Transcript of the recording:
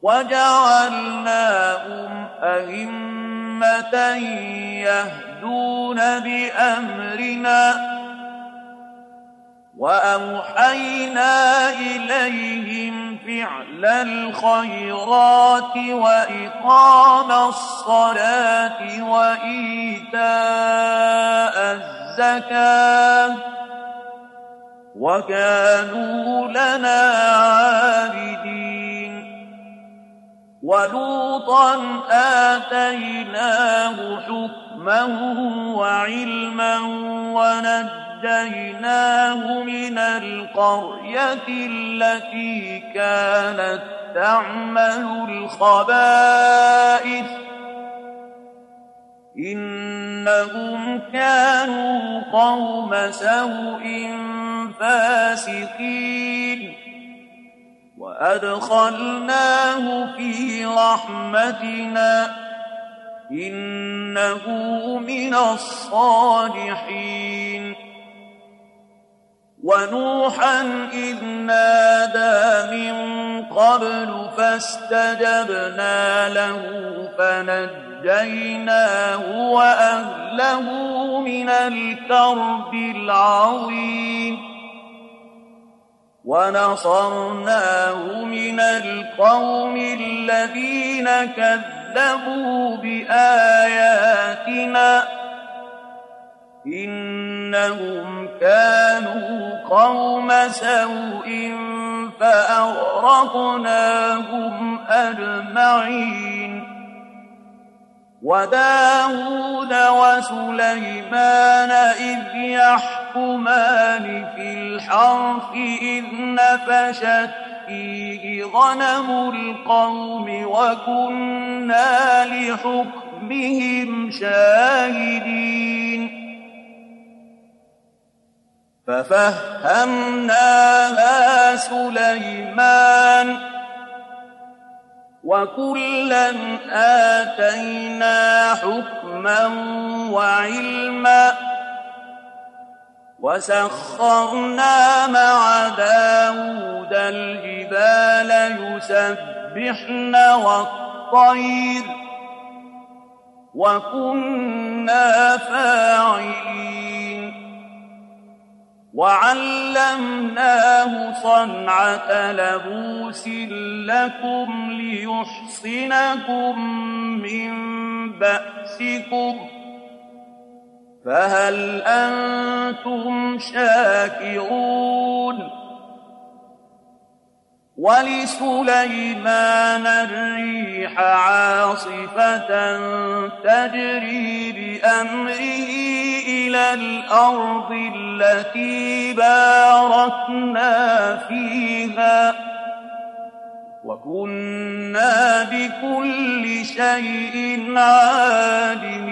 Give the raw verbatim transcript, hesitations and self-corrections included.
وجعلناهم أئمة يهدون بأمرنا وأوحينا إليهم فعل الخيرات وإقام الصلاة وإيتاء الزكاة وكانوا لنا عابدين. ولوطا آتيناه حكما وعلما ونجيناه من القرية التي كانت تعمل الخبائث إنهم كانوا قوم سوء فاسقين. وأدخلناه في رحمتنا إنه من الصالحين. ونوحا إذ نادى من قبل فاستجبنا له فنجيناه وأهله من الكرب العظيم ونصرناه من القوم الذين كذبوا بآياتنا إنهم كانوا قوم سوء فأغرقناهم أجمعين. وداود وسليمان إذ يحكمان في الحرث إذ نفشت فيه غنم القوم وكنا لحكمهم شاهدين. ففهمناها سليمان وكلا آتينا حكما وعلما وسخرنا مع داود الجبال يسبحن والطير وكنا فاعلين. وعلمناه صنعة لبوس لكم ليحصنكم من بأسكم فهل أنتم شاكرون؟ ولسليمان الريح عاصفة تجري بأمره إلى الأرض التي باركنا فيها وكنا بكل شيء عالمين.